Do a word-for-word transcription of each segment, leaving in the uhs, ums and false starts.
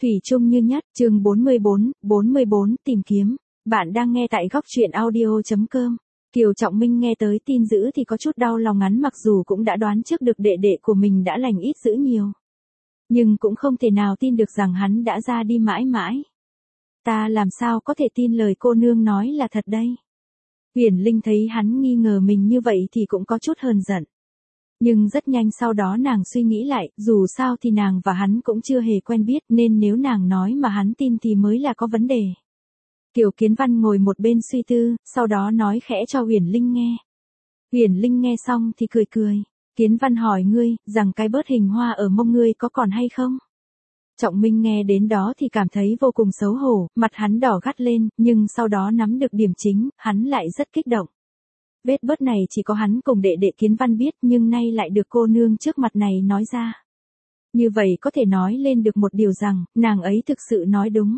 Thủy chung như nhất, chương bốn mươi bốn, bốn mươi bốn, tìm kiếm. Bạn đang nghe tại góc truyện audio chấm com. Kiều Trọng Minh nghe tới tin dữ thì có chút đau lòng ngắn, mặc dù cũng đã đoán trước được đệ đệ của mình đã lành ít dữ nhiều. Nhưng cũng không thể nào tin được rằng hắn đã ra đi mãi mãi. Ta làm sao có thể tin lời cô nương nói là thật đây? Uyển Linh thấy hắn nghi ngờ mình như vậy thì cũng có chút hờn giận. Nhưng rất nhanh sau đó nàng suy nghĩ lại, dù sao thì nàng và hắn cũng chưa hề quen biết, nên nếu nàng nói mà hắn tin thì mới là có vấn đề. Kiều Kiến Văn ngồi một bên suy tư, sau đó nói khẽ cho Uyển Linh nghe. Uyển Linh nghe xong thì cười cười. Kiến Văn hỏi ngươi, rằng cái bớt hình hoa ở mông ngươi có còn hay không? Trọng Minh nghe đến đó thì cảm thấy vô cùng xấu hổ, mặt hắn đỏ gắt lên, nhưng sau đó nắm được điểm chính, hắn lại rất kích động. Vết bớt này chỉ có hắn cùng đệ đệ Kiến Văn biết, nhưng nay lại được cô nương trước mặt này nói ra. Như vậy có thể nói lên được một điều rằng, nàng ấy thực sự nói đúng.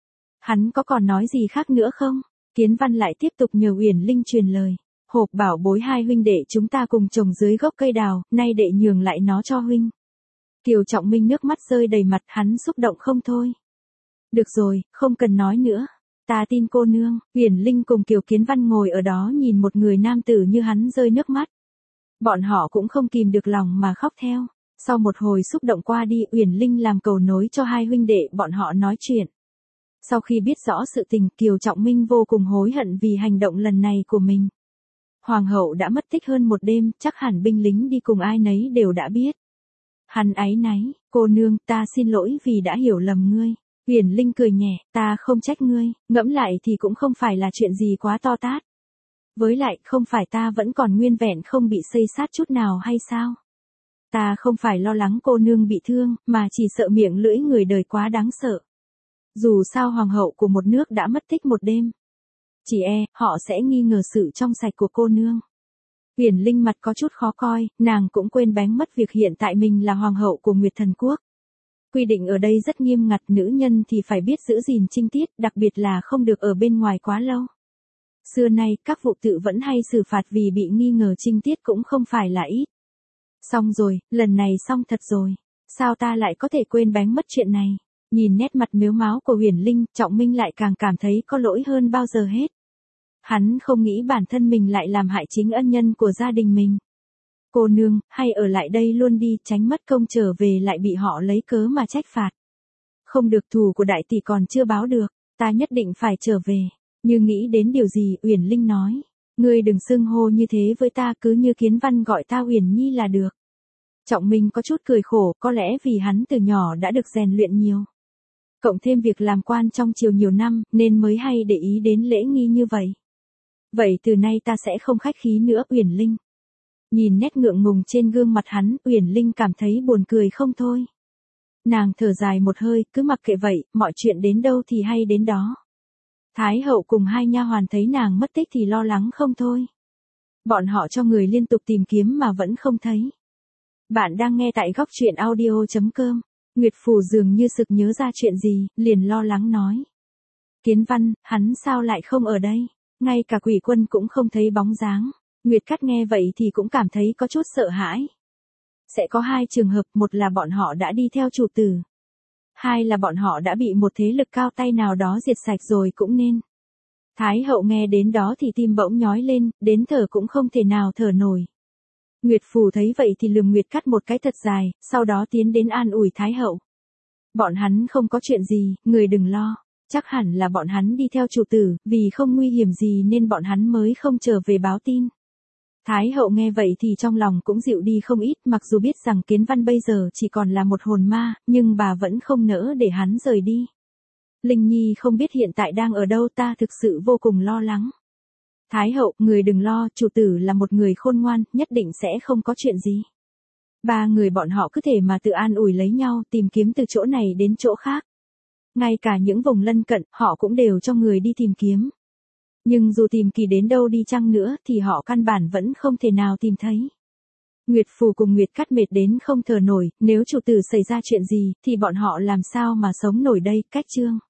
Hắn có còn nói gì khác nữa không? Kiến Văn lại tiếp tục nhờ Uyển Linh truyền lời. Hộp bảo bối hai huynh đệ chúng ta cùng trồng dưới gốc cây đào, nay đệ nhường lại nó cho huynh. Kiều Trọng Minh nước mắt rơi đầy mặt, hắn xúc động không thôi. Được rồi, không cần nói nữa. Ta tin cô nương. Uyển Linh cùng Kiều Kiến Văn ngồi ở đó nhìn một người nam tử như hắn rơi nước mắt. Bọn họ cũng không kìm được lòng mà khóc theo. Sau một hồi xúc động qua đi, Uyển Linh làm cầu nối cho hai huynh đệ bọn họ nói chuyện. Sau khi biết rõ sự tình, Kiều Trọng Minh vô cùng hối hận vì hành động lần này của mình. Hoàng hậu đã mất tích hơn một đêm, chắc hẳn binh lính đi cùng ai nấy đều đã biết. Hắn áy náy, cô nương, ta xin lỗi vì đã hiểu lầm ngươi. Uyển Linh cười nhẹ, ta không trách ngươi, ngẫm lại thì cũng không phải là chuyện gì quá to tát. Với lại, không phải ta vẫn còn nguyên vẹn không bị xây sát chút nào hay sao? Ta không phải lo lắng cô nương bị thương, mà chỉ sợ miệng lưỡi người đời quá đáng sợ. Dù sao hoàng hậu của một nước đã mất tích một đêm. Chỉ e, họ sẽ nghi ngờ sự trong sạch của cô nương. Uyển Linh mặt có chút khó coi, nàng cũng quên bén mất việc hiện tại mình là hoàng hậu của Nguyệt Thần Quốc. Quy định ở đây rất nghiêm ngặt, nữ nhân thì phải biết giữ gìn trinh tiết, đặc biệt là không được ở bên ngoài quá lâu. Xưa nay, các vụ tự vẫn hay xử phạt vì bị nghi ngờ trinh tiết cũng không phải là ít. Xong rồi, lần này xong thật rồi. Sao ta lại có thể quên bén mất chuyện này? Nhìn nét mặt mếu máo của Uyển Linh, Trọng Minh lại càng cảm thấy có lỗi hơn bao giờ hết. Hắn không nghĩ bản thân mình lại làm hại chính ân nhân của gia đình mình. Cô nương, hay ở lại đây luôn đi, tránh mất công trở về lại bị họ lấy cớ mà trách phạt. Không được, thù của đại tỷ còn chưa báo được, ta nhất định phải trở về. Như nghĩ đến điều gì, Uyển Linh nói. Ngươi đừng xưng hô như thế với ta, cứ như Kiến Văn gọi ta Uyển Nhi là được. Trọng Minh có chút cười khổ, có lẽ vì hắn từ nhỏ đã được rèn luyện nhiều. Cộng thêm việc làm quan trong triều nhiều năm, nên mới hay để ý đến lễ nghi như vậy. Vậy từ nay ta sẽ không khách khí nữa, Uyển Linh. Nhìn nét ngượng ngùng trên gương mặt hắn, Uyển Linh cảm thấy buồn cười không thôi. Nàng thở dài một hơi, cứ mặc kệ vậy, mọi chuyện đến đâu thì hay đến đó. Thái hậu cùng hai nha hoàn thấy nàng mất tích thì lo lắng không thôi. Bọn họ cho người liên tục tìm kiếm mà vẫn không thấy. Bạn đang nghe tại góc truyện audio chấm com. Nguyệt Phù dường như sực nhớ ra chuyện gì, liền lo lắng nói. Kiến Văn, hắn sao lại không ở đây? Ngay cả Quỷ Quân cũng không thấy bóng dáng. Nguyệt Cát nghe vậy thì cũng cảm thấy có chút sợ hãi. Sẽ có hai trường hợp, một là bọn họ đã đi theo chủ tử. Hai là bọn họ đã bị một thế lực cao tay nào đó diệt sạch rồi cũng nên. Thái hậu nghe đến đó thì tim bỗng nhói lên, đến thở cũng không thể nào thở nổi. Nguyệt Phù thấy vậy thì lườm Nguyệt Cát một cái thật dài, sau đó tiến đến an ủi Thái hậu. Bọn hắn không có chuyện gì, người đừng lo. Chắc hẳn là bọn hắn đi theo chủ tử, vì không nguy hiểm gì nên bọn hắn mới không trở về báo tin. Thái hậu nghe vậy thì trong lòng cũng dịu đi không ít, mặc dù biết rằng Kiến Văn bây giờ chỉ còn là một hồn ma, nhưng bà vẫn không nỡ để hắn rời đi. Linh Nhi không biết hiện tại đang ở đâu, ta thực sự vô cùng lo lắng. Thái hậu, người đừng lo, chủ tử là một người khôn ngoan, nhất định sẽ không có chuyện gì. Ba người bọn họ cứ thể mà tự an ủi lấy nhau, tìm kiếm từ chỗ này đến chỗ khác. Ngay cả những vùng lân cận, họ cũng đều cho người đi tìm kiếm. Nhưng dù tìm kỳ đến đâu đi chăng nữa, thì họ căn bản vẫn không thể nào tìm thấy. Nguyệt Phù cùng Nguyệt Cát mệt đến không thở nổi, nếu chủ tử xảy ra chuyện gì, thì bọn họ làm sao mà sống nổi đây, cách chương.